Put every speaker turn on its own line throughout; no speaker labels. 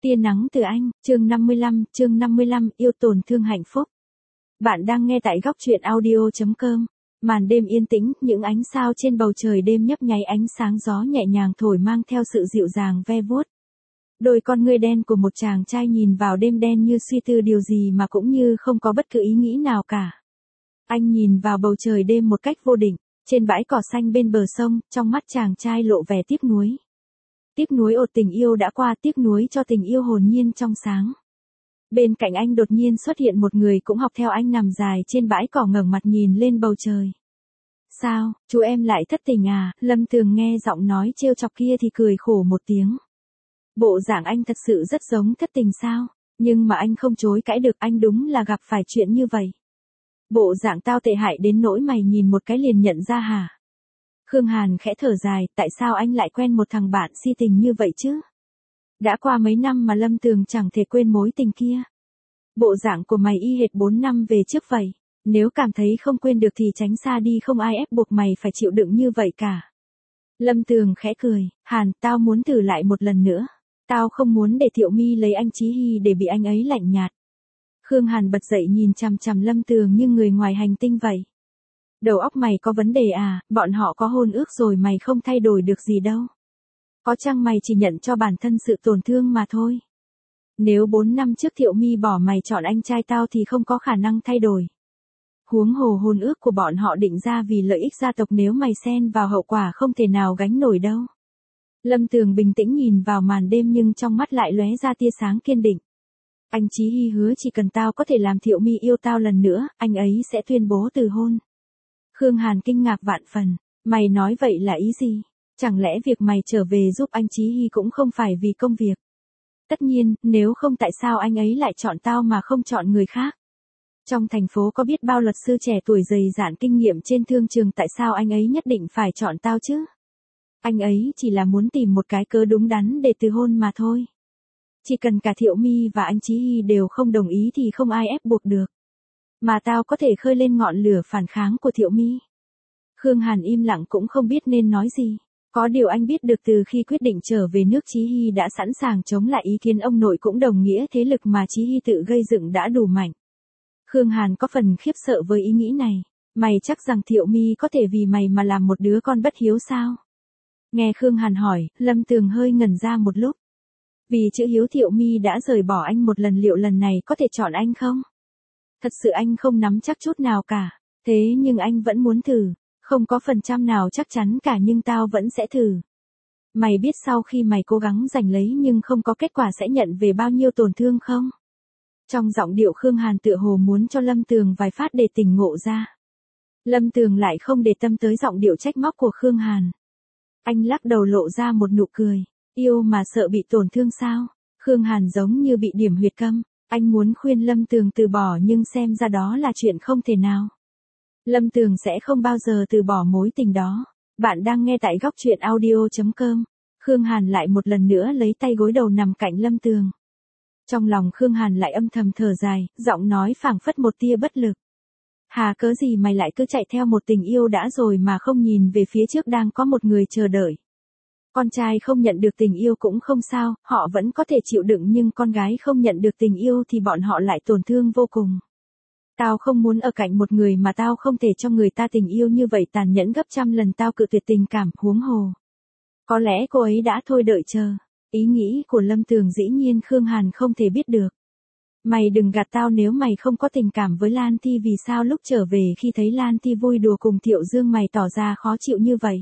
Tia nắng từ anh, chương 55, yêu tổn thương hạnh phúc. Bạn đang nghe tại góc truyện audio.com. Màn đêm yên tĩnh, những ánh sao trên bầu trời đêm nhấp nháy ánh sáng gió nhẹ nhàng thổi mang theo sự dịu dàng ve vuốt. Đôi con ngươi đen của một chàng trai nhìn vào đêm đen như suy tư điều gì mà cũng như không có bất cứ ý nghĩ nào cả. Anh nhìn vào bầu trời đêm một cách vô định, trên bãi cỏ xanh bên bờ sông, trong mắt chàng trai lộ vẻ tiếc nuối. Tiếc nuối ột tình yêu đã qua, tiếc nuối cho tình yêu hồn nhiên trong sáng. Bên cạnh anh đột nhiên xuất hiện một người cũng học theo anh nằm dài trên bãi cỏ ngẩng mặt nhìn lên bầu trời. Sao, chú em lại thất tình à? Lâm Tường nghe giọng nói trêu chọc kia thì cười khổ một tiếng. Bộ dạng anh thật sự rất giống thất tình sao? Nhưng mà anh không chối cãi được, anh đúng là gặp phải chuyện như vậy. Bộ dạng tao tệ hại đến nỗi mày nhìn một cái liền nhận ra hả? Khương Hàn khẽ thở dài, tại sao anh lại quen một thằng bạn si tình như vậy chứ? Đã qua mấy năm mà Lâm Tường chẳng thể quên mối tình kia. Bộ dạng của mày y hệt 4 năm về trước vậy. Nếu cảm thấy không quên được thì tránh xa đi, không ai ép buộc mày phải chịu đựng như vậy cả. Lâm Tường khẽ cười, Hàn, tao muốn thử lại một lần nữa. Tao không muốn để Thiệu My lấy anh Chí Hy để bị anh ấy lạnh nhạt. Khương Hàn bật dậy nhìn chằm chằm Lâm Tường như người ngoài hành tinh vậy. Đầu óc mày có vấn đề à, bọn họ có hôn ước rồi mày không thay đổi được gì đâu. Có chăng mày chỉ nhận cho bản thân sự tổn thương mà thôi. Nếu 4 năm trước Thiệu My bỏ mày chọn anh trai tao thì không có khả năng thay đổi. Huống hồ hôn ước của bọn họ định ra vì lợi ích gia tộc, nếu mày xen vào hậu quả không thể nào gánh nổi đâu. Lâm Tường bình tĩnh nhìn vào màn đêm nhưng trong mắt lại lóe ra tia sáng kiên định. Anh Chí Hy hứa chỉ cần tao có thể làm Thiệu My yêu tao lần nữa, anh ấy sẽ tuyên bố từ hôn. Khương Hàn kinh ngạc vạn phần, mày nói vậy là ý gì? Chẳng lẽ việc mày trở về giúp anh Chí Hy cũng không phải vì công việc? Tất nhiên, nếu không tại sao anh ấy lại chọn tao mà không chọn người khác? Trong thành phố có biết bao luật sư trẻ tuổi dày dạn kinh nghiệm trên thương trường, tại sao anh ấy nhất định phải chọn tao chứ? Anh ấy chỉ là muốn tìm một cái cớ đúng đắn để từ hôn mà thôi. Chỉ cần cả Thiệu My và anh Chí Hy đều không đồng ý thì không ai ép buộc được. Mà tao có thể khơi lên ngọn lửa phản kháng của Thiệu My. Khương Hàn im lặng cũng không biết nên nói gì. Có điều anh biết được từ khi quyết định trở về nước Chí Hy đã sẵn sàng chống lại ý kiến ông nội, cũng đồng nghĩa thế lực mà Chí Hy tự gây dựng đã đủ mạnh. Khương Hàn có phần khiếp sợ với ý nghĩ này. Mày chắc rằng Thiệu My có thể vì mày mà làm một đứa con bất hiếu sao? Nghe Khương Hàn hỏi, Lâm Tường hơi ngẩn ra một lúc. Vì chữ hiếu Thiệu My đã rời bỏ anh một lần, liệu lần này có thể chọn anh không? Thật sự anh không nắm chắc chút nào cả. Thế nhưng anh vẫn muốn thử. Không có phần trăm nào chắc chắn cả, nhưng tao vẫn sẽ thử. Mày biết sau khi mày cố gắng giành lấy nhưng không có kết quả sẽ nhận về bao nhiêu tổn thương không? Trong giọng điệu Khương Hàn tựa hồ muốn cho Lâm Tường vài phát để tỉnh ngộ ra. Lâm Tường lại không để tâm tới giọng điệu trách móc của Khương Hàn. Anh lắc đầu lộ ra một nụ cười. Yêu mà sợ bị tổn thương sao? Khương Hàn giống như bị điểm huyệt câm. Anh muốn khuyên Lâm Tường từ bỏ nhưng xem ra đó là chuyện không thể nào. Lâm Tường sẽ không bao giờ từ bỏ mối tình đó. Bạn đang nghe tại góc truyện audio.com. Khương Hàn lại một lần nữa lấy tay gối đầu nằm cạnh Lâm Tường. Trong lòng Khương Hàn lại âm thầm thở dài, giọng nói phảng phất một tia bất lực. Hà cớ gì mày lại cứ chạy theo một tình yêu đã rồi mà không nhìn về phía trước đang có một người chờ đợi. Con trai không nhận được tình yêu cũng không sao, họ vẫn có thể chịu đựng, nhưng con gái không nhận được tình yêu thì bọn họ lại tổn thương vô cùng. Tao không muốn ở cạnh một người mà tao không thể cho người ta tình yêu như vậy, tàn nhẫn gấp trăm lần tao cự tuyệt tình cảm, huống hồ. Có lẽ cô ấy đã thôi đợi chờ. Ý nghĩ của Lâm Tường dĩ nhiên Khương Hàn không thể biết được. Mày đừng gạt tao, nếu mày không có tình cảm với Lan Thi vì sao lúc trở về khi thấy Lan Thi vui đùa cùng Thiệu Dương mày tỏ ra khó chịu như vậy?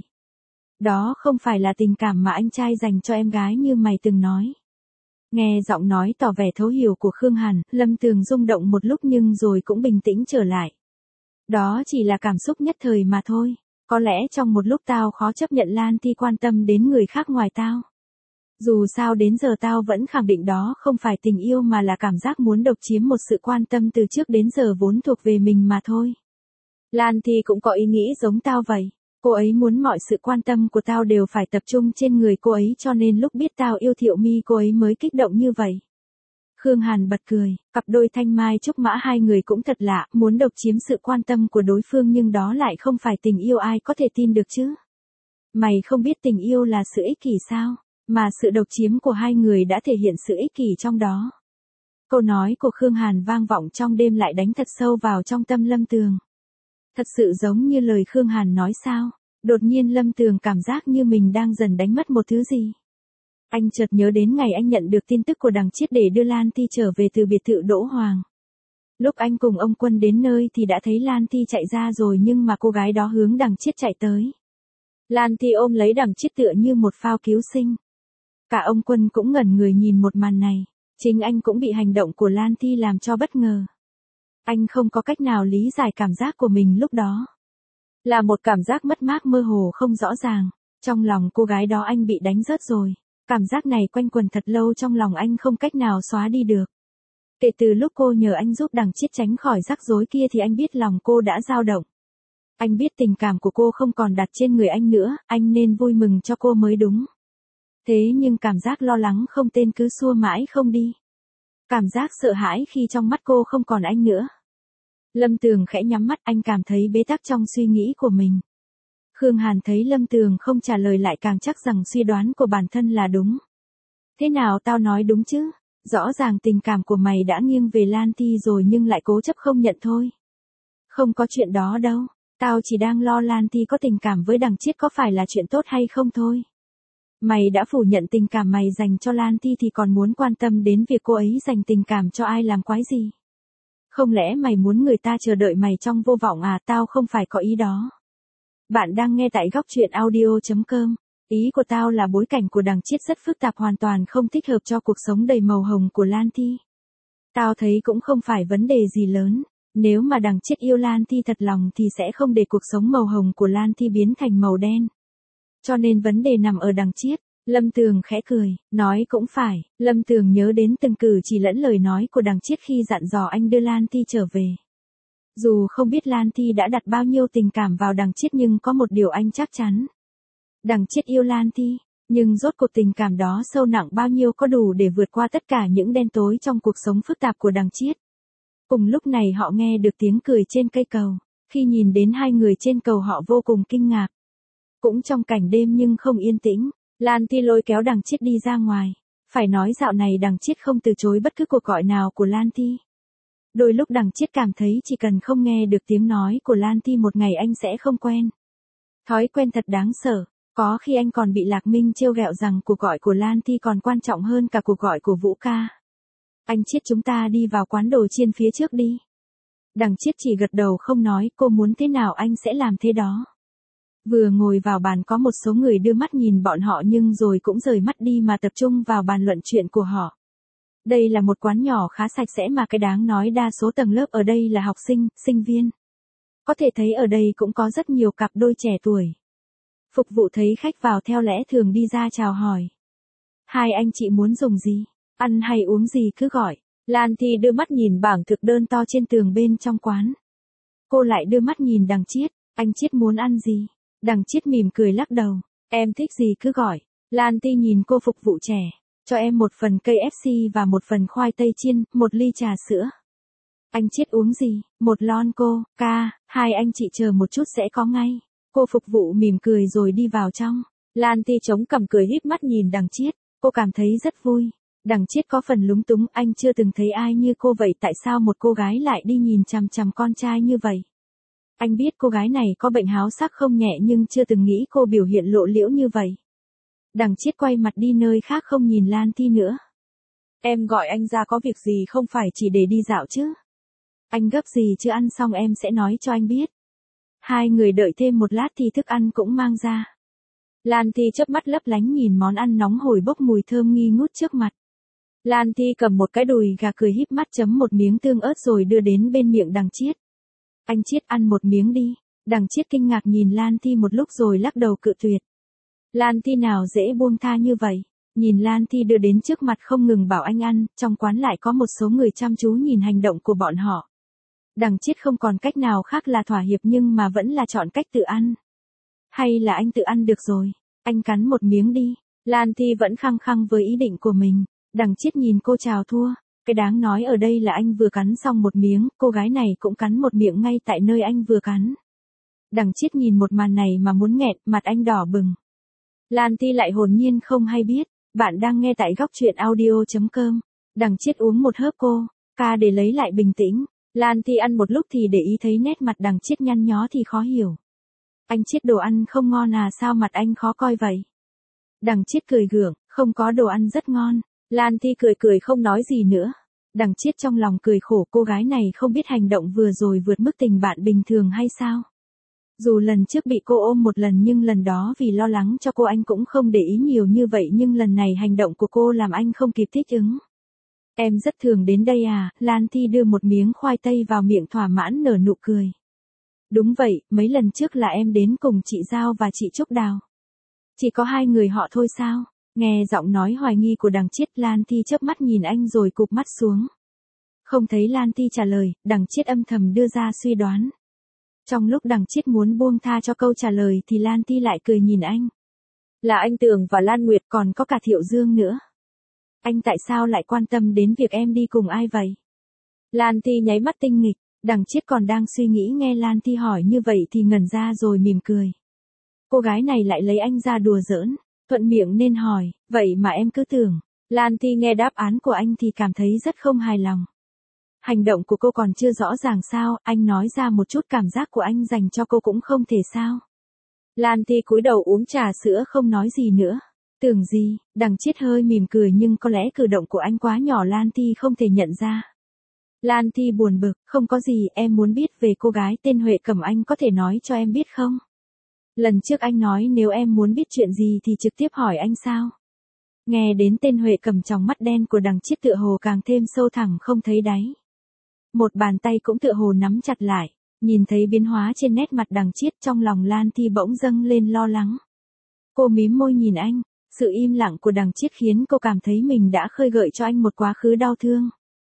Đó không phải là tình cảm mà anh trai dành cho em gái như mày từng nói. Nghe giọng nói tỏ vẻ thấu hiểu của Khương Hàn, Lâm Tường rung động một lúc nhưng rồi cũng bình tĩnh trở lại. Đó chỉ là cảm xúc nhất thời mà thôi. Có lẽ trong một lúc tao khó chấp nhận Lan Thi quan tâm đến người khác ngoài tao. Dù sao đến giờ tao vẫn khẳng định đó không phải tình yêu mà là cảm giác muốn độc chiếm một sự quan tâm từ trước đến giờ vốn thuộc về mình mà thôi. Lan Thi cũng có ý nghĩ giống tao vậy. Cô ấy muốn mọi sự quan tâm của tao đều phải tập trung trên người cô ấy, cho nên lúc biết tao yêu Thiệu My cô ấy mới kích động như vậy. Khương Hàn bật cười, cặp đôi Thanh Mai Trúc Mã hai người cũng thật lạ, muốn độc chiếm sự quan tâm của đối phương nhưng đó lại không phải tình yêu, ai có thể tin được chứ? Mày không biết tình yêu là sự ích kỷ sao? Mà sự độc chiếm của hai người đã thể hiện sự ích kỷ trong đó. Câu nói của Khương Hàn vang vọng trong đêm lại đánh thật sâu vào trong tâm Lâm Tường. Thật sự giống như lời Khương Hàn nói sao? Đột nhiên Lâm Tường cảm giác như mình đang dần đánh mất một thứ gì. Anh chợt nhớ đến ngày anh nhận được tin tức của Đằng Chiết để đưa Lan Thi trở về từ biệt thự Đỗ Hoàng. Lúc anh cùng ông Quân đến nơi thì đã thấy Lan Thi chạy ra rồi, nhưng mà cô gái đó hướng Đằng Chiết chạy tới. Lan Thi ôm lấy Đằng Chiết tựa như một phao cứu sinh. Cả ông Quân cũng ngẩn người nhìn một màn này. Chính anh cũng bị hành động của Lan Thi làm cho bất ngờ. Anh không có cách nào lý giải cảm giác của mình lúc đó. Là một cảm giác mất mát mơ hồ không rõ ràng. Trong lòng cô gái đó anh bị đánh rớt rồi. Cảm giác này quanh quẩn thật lâu trong lòng anh không cách nào xóa đi được. Kể từ lúc cô nhờ anh giúp Đằng Chiết tránh khỏi rắc rối kia thì anh biết lòng cô đã dao động. Anh biết tình cảm của cô không còn đặt trên người anh nữa, anh nên vui mừng cho cô mới đúng. Thế nhưng cảm giác lo lắng không tên cứ xua mãi không đi. Cảm giác sợ hãi khi trong mắt cô không còn anh nữa. Lâm Tường khẽ nhắm mắt, anh cảm thấy bế tắc trong suy nghĩ của mình. Khương Hàn thấy Lâm Tường không trả lời lại càng chắc rằng suy đoán của bản thân là đúng. Thế nào tao nói đúng chứ? Rõ ràng tình cảm của mày đã nghiêng về Lan Thi rồi nhưng lại cố chấp không nhận thôi. Không có chuyện đó đâu, tao chỉ đang lo Lan Thi có tình cảm với Đằng Chiết có phải là chuyện tốt hay không thôi. Mày đã phủ nhận tình cảm mày dành cho Lan Thi thì còn muốn quan tâm đến việc cô ấy dành tình cảm cho ai làm quái gì? Không lẽ mày muốn người ta chờ đợi mày trong vô vọng à? Tao không phải có ý đó. Bạn đang nghe tại góc truyện audio.com. Ý của tao là bối cảnh của Đằng Chiết rất phức tạp, hoàn toàn không thích hợp cho cuộc sống đầy màu hồng của Lan Thi. Tao thấy cũng không phải vấn đề gì lớn. Nếu mà Đằng Chiết yêu Lan Thi thật lòng thì sẽ không để cuộc sống màu hồng của Lan Thi biến thành màu đen. Cho nên vấn đề nằm ở Đằng Chiết. Lâm Tường khẽ cười, nói cũng phải. Lâm Tường nhớ đến từng cử chỉ lẫn lời nói của Đằng Chiết khi dặn dò anh đưa Lan Thi trở về. Dù không biết Lan Thi đã đặt bao nhiêu tình cảm vào Đằng Chiết nhưng có một điều anh chắc chắn. Đằng Chiết yêu Lan Thi, nhưng rốt cuộc tình cảm đó sâu nặng bao nhiêu, có đủ để vượt qua tất cả những đen tối trong cuộc sống phức tạp của Đằng Chiết. Cùng lúc này họ nghe được tiếng cười trên cây cầu. Khi nhìn đến hai người trên cầu họ vô cùng kinh ngạc. Cũng trong cảnh đêm nhưng không yên tĩnh, Lan Thi lôi kéo Đằng Chiết đi ra ngoài. Phải nói dạo này Đằng Chiết không từ chối bất cứ cuộc gọi nào của Lan Thi. Đôi lúc Đằng Chiết cảm thấy chỉ cần không nghe được tiếng nói của Lan Thi một ngày anh sẽ không quen. Thói quen thật đáng sợ. Có khi anh còn bị Lạc Minh trêu ghẹo rằng cuộc gọi của Lan Thi còn quan trọng hơn cả cuộc gọi của Vũ ca. Anh Chiết, chúng ta đi vào quán đồ chiên phía trước đi. Đằng Chiết chỉ gật đầu không nói, cô muốn thế nào anh sẽ làm thế đó. Vừa ngồi vào bàn có một số người đưa mắt nhìn bọn họ nhưng rồi cũng rời mắt đi mà tập trung vào bàn luận chuyện của họ. Đây là một quán nhỏ khá sạch sẽ mà cái đáng nói đa số tầng lớp ở đây là học sinh, sinh viên. Có thể thấy ở đây cũng có rất nhiều cặp đôi trẻ tuổi. Phục vụ thấy khách vào theo lẽ thường đi ra chào hỏi. Hai anh chị muốn dùng gì? Ăn hay uống gì cứ gọi. Lan Thi đưa mắt nhìn bảng thực đơn to trên tường bên trong quán. Cô lại đưa mắt nhìn Đằng Chiết. Anh Chiết muốn ăn gì? Đằng Chiết mỉm cười lắc đầu. Em thích gì cứ gọi. Lan Thi nhìn cô phục vụ trẻ. Cho em một phần KFC và một phần khoai tây chiên, một ly trà sữa. Anh Chiết uống gì? Một lon Coca. Hai anh chị chờ một chút sẽ có ngay. Cô phục vụ mỉm cười rồi đi vào trong. Lan Thi chống cằm cười híp mắt nhìn Đằng Chiết. Cô cảm thấy rất vui. Đằng Chiết có phần lúng túng, anh chưa từng thấy ai như cô vậy, tại sao một cô gái lại đi nhìn chằm chằm con trai như vậy? Anh biết cô gái này có bệnh háo sắc không nhẹ nhưng chưa từng nghĩ cô biểu hiện lộ liễu như vậy. Đằng Chiết quay mặt đi nơi khác không nhìn Lan Thi nữa. Em gọi anh ra có việc gì không phải chỉ để đi dạo chứ? Anh gấp gì chứ, ăn xong em sẽ nói cho anh biết. Hai người đợi thêm một lát thì thức ăn cũng mang ra. Lan Thi chớp mắt lấp lánh nhìn món ăn nóng hổi bốc mùi thơm nghi ngút trước mặt. Lan Thi cầm một cái đùi gà cười híp mắt chấm một miếng tương ớt rồi đưa đến bên miệng Đằng Chiết. Anh Chiết ăn một miếng đi. Đằng Chiết kinh ngạc nhìn Lan Thi một lúc rồi lắc đầu cự tuyệt. Lan Thi nào dễ buông tha như vậy. Nhìn Lan Thi đưa đến trước mặt không ngừng bảo anh ăn, trong quán lại có một số người chăm chú nhìn hành động của bọn họ. Đằng Chiết không còn cách nào khác là thỏa hiệp nhưng mà vẫn là chọn cách tự ăn. Hay là anh tự ăn được rồi, anh cắn một miếng đi. Lan Thi vẫn khăng khăng với ý định của mình. Đằng Chiết nhìn cô chào thua. Cái đáng nói ở đây là anh vừa cắn xong một miếng, cô gái này cũng cắn một miệng ngay tại nơi anh vừa cắn. Đằng Chiết nhìn một màn này mà muốn nghẹn, mặt anh đỏ bừng. Lan Thi lại hồn nhiên không hay biết, Bạn đang nghe tại góc truyện audio.com. Đằng Chiết uống một hớp coca để lấy lại bình tĩnh. Lan Thi ăn một lúc thì để ý thấy nét mặt Đằng Chiết nhăn nhó thì khó hiểu. Anh Chiết đồ ăn không ngon à, sao mặt anh khó coi vậy? Đằng Chiết cười gượng, không có, đồ ăn rất ngon. Lan Thi cười cười không nói gì nữa. Đằng Chiết trong lòng cười khổ, cô gái này không biết hành động vừa rồi vượt mức tình bạn bình thường hay sao? Dù lần trước bị cô ôm một lần nhưng lần đó vì lo lắng cho cô anh cũng không để ý nhiều như vậy, nhưng lần này hành động của cô làm anh không kịp thích ứng. Em rất thường đến đây à? Lan Thi đưa một miếng khoai tây vào miệng thỏa mãn nở nụ cười. Đúng vậy, mấy lần trước là em đến cùng chị Giao và chị Trúc Đào. Chỉ có hai người họ thôi sao? Nghe giọng nói hoài nghi của Đằng Chiết, Lan Thi chớp mắt nhìn anh rồi cụp mắt xuống. Không thấy Lan Thi trả lời, Đằng Chiết âm thầm đưa ra suy đoán. Trong lúc Đằng Chiết muốn buông tha cho câu trả lời thì Lan Thi lại cười nhìn anh. Là anh Tường và Lan Nguyệt, còn có cả Thiệu Dương nữa. Anh tại sao lại quan tâm đến việc em đi cùng ai vậy? Lan Thi nháy mắt tinh nghịch. Đằng Chiết còn đang suy nghĩ, nghe Lan Thi hỏi như vậy thì ngẩn ra rồi mỉm cười. Cô gái này lại lấy anh ra đùa giỡn, thuận miệng nên hỏi, vậy mà em cứ tưởng. Lan Thi nghe đáp án của anh thì cảm thấy rất không hài lòng. Hành động của cô còn chưa rõ ràng sao, anh nói ra một chút cảm giác của anh dành cho cô cũng không thể sao? Lan Thi cúi đầu uống trà sữa không nói gì nữa. Tưởng gì? Đằng Chiết hơi mỉm cười, nhưng có lẽ cử động của anh quá nhỏ Lan Thi không thể nhận ra. Lan Thi buồn bực, không có gì, em muốn biết về cô gái tên Huệ Cẩm, anh có thể nói cho em biết không? Lần trước anh nói nếu em muốn biết chuyện gì thì trực tiếp hỏi anh sao? Nghe đến tên Huệ Cẩm, trong mắt đen của Đằng Chiết tựa hồ càng thêm sâu thẳm không thấy đáy. Một bàn tay cũng tựa hồ nắm chặt lại, nhìn thấy biến hóa trên nét mặt Đằng Chiết, trong lòng Lan Thi bỗng dâng lên lo lắng. Cô mím môi nhìn anh, sự im lặng của Đằng Chiết khiến cô cảm thấy mình đã khơi gợi cho anh một quá khứ đau thương.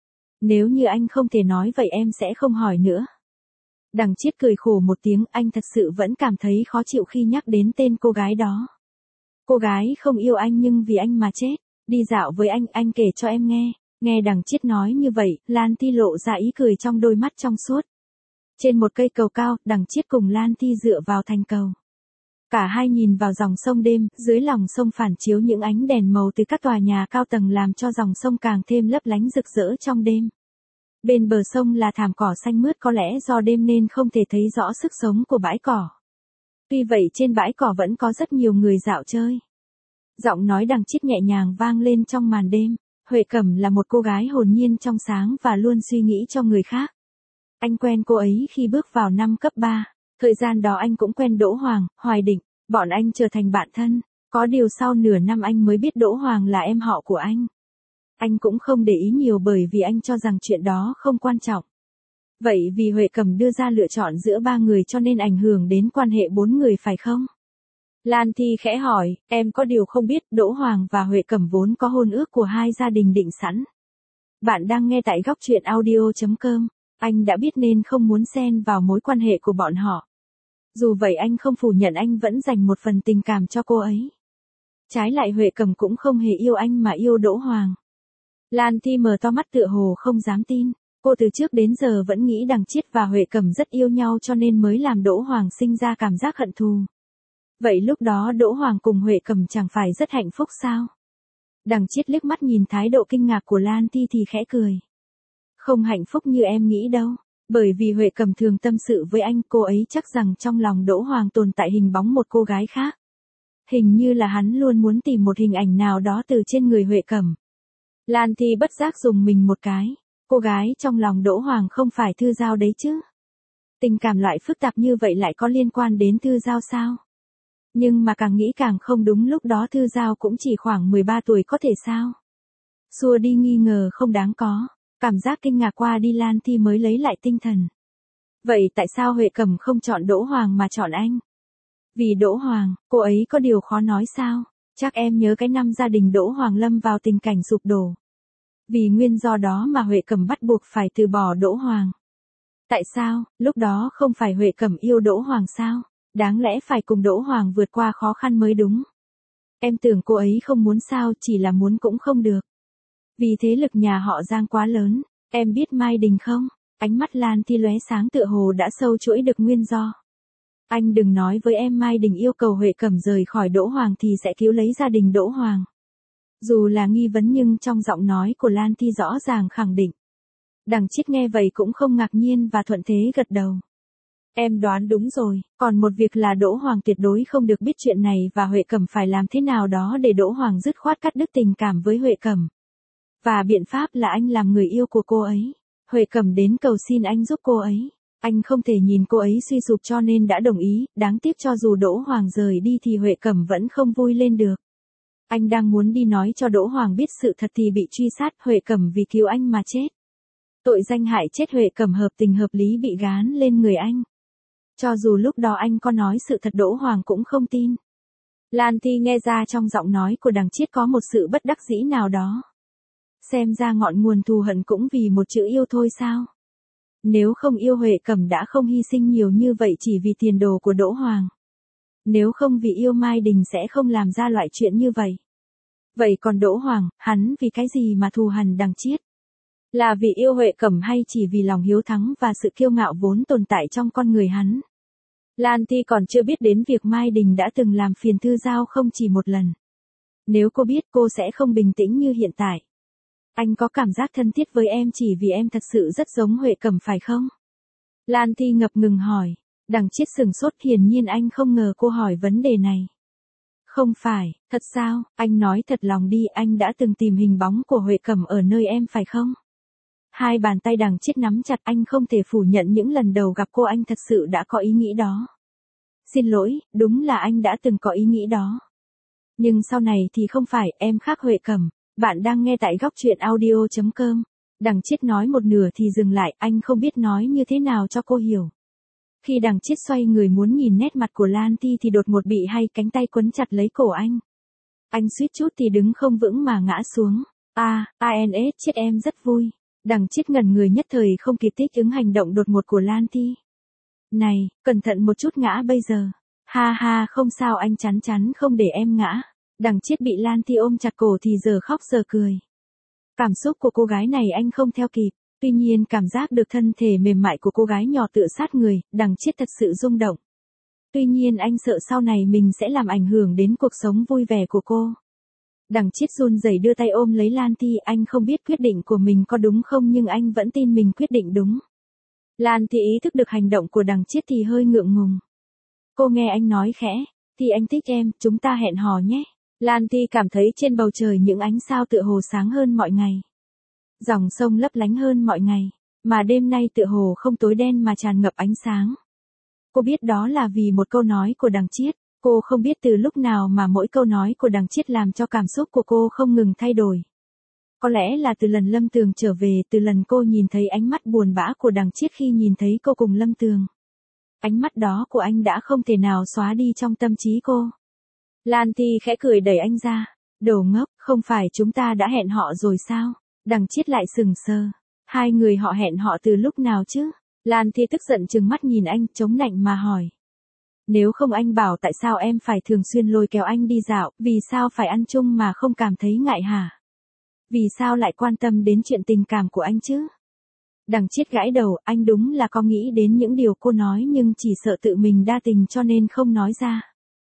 Nếu như anh không thể nói vậy em sẽ không hỏi nữa. Đằng Chiết cười khổ một tiếng, anh thật sự vẫn cảm thấy khó chịu khi nhắc đến tên cô gái đó. Cô gái không yêu anh nhưng vì anh mà chết, đi dạo với anh kể cho em nghe. Nghe Đằng Chiết nói như vậy, Lan Thi lộ ra ý cười trong đôi mắt trong suốt. Trên một cây cầu cao, Đằng Chiết cùng Lan Thi dựa vào thành cầu. Cả hai nhìn vào dòng sông đêm, dưới lòng sông phản chiếu những ánh đèn màu từ các tòa nhà cao tầng làm cho dòng sông càng thêm lấp lánh rực rỡ trong đêm. Bên bờ sông là thảm cỏ xanh mướt, có lẽ do đêm nên không thể thấy rõ sức sống của bãi cỏ. Tuy vậy trên bãi cỏ vẫn có rất nhiều người dạo chơi. Giọng nói Đằng Chiết nhẹ nhàng vang lên trong màn đêm. Huệ Cẩm là một cô gái hồn nhiên trong sáng và luôn suy nghĩ cho người khác. Anh quen cô ấy khi bước vào năm cấp 3. Thời gian đó anh cũng quen Đỗ Hoàng, Hoài Định. Bọn anh trở thành bạn thân. Có điều sau nửa năm anh mới biết Đỗ Hoàng là em họ của anh. Anh cũng không để ý nhiều bởi vì anh cho rằng chuyện đó không quan trọng. Vậy vì Huệ Cẩm đưa ra lựa chọn giữa ba người cho nên ảnh hưởng đến quan hệ bốn người phải không? Lan Thi khẽ hỏi, em có điều không biết Đỗ Hoàng và Huệ Cẩm vốn có hôn ước của hai gia đình định sẵn. Bạn đang nghe tại góc truyện audio.com. Anh đã biết nên không muốn xen vào mối quan hệ của bọn họ. Dù vậy anh không phủ nhận anh vẫn dành một phần tình cảm cho cô ấy. Trái lại Huệ Cẩm cũng không hề yêu anh mà yêu Đỗ Hoàng. Lan Thi mở to mắt tựa hồ không dám tin. Cô từ trước đến giờ vẫn nghĩ Đằng Chiết và Huệ Cẩm rất yêu nhau cho nên mới làm Đỗ Hoàng sinh ra cảm giác hận thù. Vậy lúc đó Đỗ Hoàng cùng Huệ Cẩm chẳng phải rất hạnh phúc sao? Đằng Chiết liếc mắt nhìn thái độ kinh ngạc của Lan Thi thì khẽ cười. Không hạnh phúc như em nghĩ đâu. Bởi vì Huệ Cẩm thường tâm sự với anh, cô ấy chắc rằng trong lòng Đỗ Hoàng tồn tại hình bóng một cô gái khác. Hình như là hắn luôn muốn tìm một hình ảnh nào đó từ trên người Huệ Cẩm. Lan Thi bất giác dùng mình một cái. Cô gái trong lòng Đỗ Hoàng không phải Thư Giao đấy chứ? Tình cảm loại phức tạp như vậy lại có liên quan đến Thư Giao sao? Nhưng mà càng nghĩ càng không đúng, lúc đó Thư Giao cũng chỉ khoảng 13 tuổi có thể sao? Xua đi nghi ngờ không đáng có. Cảm giác kinh ngạc qua đi Lan Thi mới lấy lại tinh thần. Vậy tại sao Huệ Cẩm không chọn Đỗ Hoàng mà chọn anh? Vì Đỗ Hoàng, cô ấy có điều khó nói sao? Chắc em nhớ cái năm gia đình Đỗ Hoàng lâm vào tình cảnh sụp đổ. Vì nguyên do đó mà Huệ Cẩm bắt buộc phải từ bỏ Đỗ Hoàng. Tại sao, lúc đó không phải Huệ Cẩm yêu Đỗ Hoàng sao? Đáng lẽ phải cùng Đỗ Hoàng vượt qua khó khăn mới đúng. Em tưởng cô ấy không muốn sao, chỉ là muốn cũng không được. Vì thế lực nhà họ Giang quá lớn, em biết Mai Đình không? Ánh mắt Lan Thi lóe sáng tựa hồ đã sâu chuỗi được nguyên do. Anh đừng nói với em Mai Đình yêu cầu Huệ Cẩm rời khỏi Đỗ Hoàng thì sẽ cứu lấy gia đình Đỗ Hoàng. Dù là nghi vấn nhưng trong giọng nói của Lan Thi rõ ràng khẳng định. Đằng Chiết nghe vậy cũng không ngạc nhiên và thuận thế gật đầu. Em đoán đúng rồi, còn một việc là Đỗ Hoàng tuyệt đối không được biết chuyện này và Huệ Cẩm phải làm thế nào đó để Đỗ Hoàng dứt khoát cắt đứt tình cảm với Huệ Cẩm. Và biện pháp là anh làm người yêu của cô ấy. Huệ Cẩm đến cầu xin anh giúp cô ấy. Anh không thể nhìn cô ấy suy sụp cho nên đã đồng ý, đáng tiếc cho dù Đỗ Hoàng rời đi thì Huệ Cẩm vẫn không vui lên được. Anh đang muốn đi nói cho Đỗ Hoàng biết sự thật thì bị truy sát, Huệ Cẩm vì cứu anh mà chết. Tội danh hại chết Huệ Cẩm hợp tình hợp lý bị gán lên người anh. Cho dù lúc đó anh có nói sự thật Đỗ Hoàng cũng không tin. Lan Thi nghe ra trong giọng nói của đằng Chiết có một sự bất đắc dĩ nào đó. Xem ra ngọn nguồn thù hận cũng vì một chữ yêu thôi sao? Nếu không yêu Huệ Cẩm đã không hy sinh nhiều như vậy chỉ vì tiền đồ của Đỗ Hoàng. Nếu không vì yêu Mai Đình sẽ không làm ra loại chuyện như vậy. Vậy còn Đỗ Hoàng, hắn vì cái gì mà thù hằn đằng Chiết? Là vì yêu Huệ Cẩm hay chỉ vì lòng hiếu thắng và sự kiêu ngạo vốn tồn tại trong con người hắn? Lan Thi còn chưa biết đến việc Mai Đình đã từng làm phiền Thư Giao không chỉ một lần. Nếu cô biết cô sẽ không bình tĩnh như hiện tại. Anh có cảm giác thân thiết với em chỉ vì em thật sự rất giống Huệ Cẩm phải không? Lan Thi ngập ngừng hỏi. Đằng Chiết sừng sốt, hiển nhiên anh không ngờ cô hỏi vấn đề này. Không phải, thật sao, anh nói thật lòng đi, anh đã từng tìm hình bóng của Huệ Cẩm ở nơi em phải không? Hai bàn tay đằng Chiết nắm chặt, anh không thể phủ nhận những lần đầu gặp cô anh thật sự đã có ý nghĩ đó. Xin lỗi, đúng là anh đã từng có ý nghĩ đó. Nhưng sau này thì không phải, em khác Huệ Cẩm. Bạn đang nghe tại góc truyện audio.com. Đằng Chiết nói một nửa thì dừng lại, anh không biết nói như thế nào cho cô hiểu. Khi đằng Chiết xoay người muốn nhìn nét mặt của Lan Thi thì đột ngột bị hai cánh tay quấn chặt lấy cổ anh. Anh suýt chút thì đứng không vững mà ngã xuống. Chiết em rất vui. Đằng Chiết ngẩn người nhất thời không kịp thích ứng hành động đột ngột của Lan Thi. Này, cẩn thận một chút ngã bây giờ. Ha ha, không sao, anh chắn chắn không để em ngã. Đằng Chiết bị Lan Thi ôm chặt cổ thì giờ khóc giờ cười. Cảm xúc của cô gái này anh không theo kịp. Tuy nhiên cảm giác được thân thể mềm mại của cô gái nhỏ tựa sát người, đằng Chiết thật sự rung động. Tuy nhiên anh sợ sau này mình sẽ làm ảnh hưởng đến cuộc sống vui vẻ của cô. Đằng Chiết run rẩy đưa tay ôm lấy Lan Thi, anh không biết quyết định của mình có đúng không nhưng anh vẫn tin mình quyết định đúng. Lan Thi ý thức được hành động của đằng Chiết thì hơi ngượng ngùng. Cô nghe anh nói khẽ, thì anh thích em, chúng ta hẹn hò nhé. Lan Thi cảm thấy trên bầu trời những ánh sao tựa hồ sáng hơn mọi ngày. Dòng sông lấp lánh hơn mọi ngày, mà đêm nay tựa hồ không tối đen mà tràn ngập ánh sáng. Cô biết đó là vì một câu nói của đằng Chiết, cô không biết từ lúc nào mà mỗi câu nói của đằng Chiết làm cho cảm xúc của cô không ngừng thay đổi. Có lẽ là từ lần Lâm Tường trở về, từ lần cô nhìn thấy ánh mắt buồn bã của đằng Chiết khi nhìn thấy cô cùng Lâm Tường. Ánh mắt đó của anh đã không thể nào xóa đi trong tâm trí cô. Lan Thi khẽ cười đẩy anh ra. Đồ ngốc, không phải chúng ta đã hẹn họ rồi sao? Đằng Chiết lại sừng sờ. Hai người họ hẹn họ từ lúc nào chứ? Lan Thi tức giận trừng mắt nhìn anh, chống nạnh mà hỏi. Nếu không anh bảo tại sao em phải thường xuyên lôi kéo anh đi dạo, vì sao phải ăn chung mà không cảm thấy ngại hả? Vì sao lại quan tâm đến chuyện tình cảm của anh chứ? Đằng Chiết gãi đầu, anh đúng là có nghĩ đến những điều cô nói nhưng chỉ sợ tự mình đa tình cho nên không nói ra.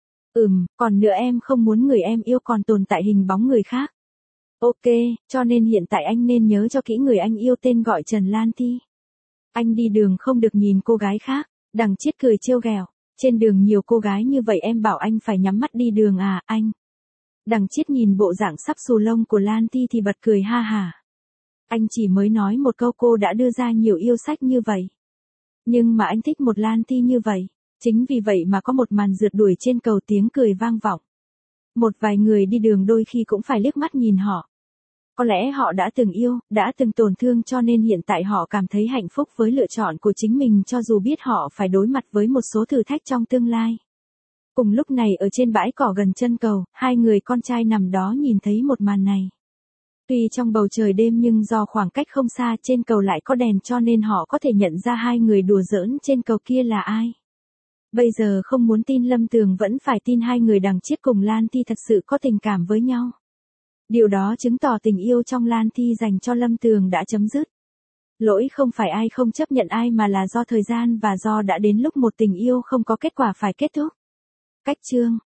Còn nữa em không muốn người em yêu còn tồn tại hình bóng người khác. Ok, cho nên hiện tại anh nên nhớ cho kỹ người anh yêu tên gọi Trần Lan Thi. Anh đi đường không được nhìn cô gái khác. Đằng Chiết cười trêu ghẹo. Trên đường nhiều cô gái như vậy em bảo anh phải nhắm mắt đi đường à, anh? Đằng Chiết nhìn bộ dạng sắp xù lông của Lan Thi thì bật cười ha hả. Anh chỉ mới nói một câu cô đã đưa ra nhiều yêu sách như vậy. Nhưng mà anh thích một Lan Thi như vậy. Chính vì vậy mà có một màn rượt đuổi trên cầu tiếng cười vang vọng. Một vài người đi đường đôi khi cũng phải liếc mắt nhìn họ. Có lẽ họ đã từng yêu, đã từng tổn thương cho nên hiện tại họ cảm thấy hạnh phúc với lựa chọn của chính mình cho dù biết họ phải đối mặt với một số thử thách trong tương lai. Cùng lúc này ở trên bãi cỏ gần chân cầu, hai người con trai nằm đó nhìn thấy một màn này. Tuy trong bầu trời đêm nhưng do khoảng cách không xa trên cầu lại có đèn cho nên họ có thể nhận ra hai người đùa giỡn trên cầu kia là ai. Bây giờ không muốn tin Lâm Tường vẫn phải tin hai người đằng Chiết cùng Lan Thi thật sự có tình cảm với nhau. Điều đó chứng tỏ tình yêu trong Lan Thi dành cho Lâm Tường đã chấm dứt. Lỗi không phải ai không chấp nhận ai mà là do thời gian và do đã đến lúc một tình yêu không có kết quả phải kết thúc. Cách chương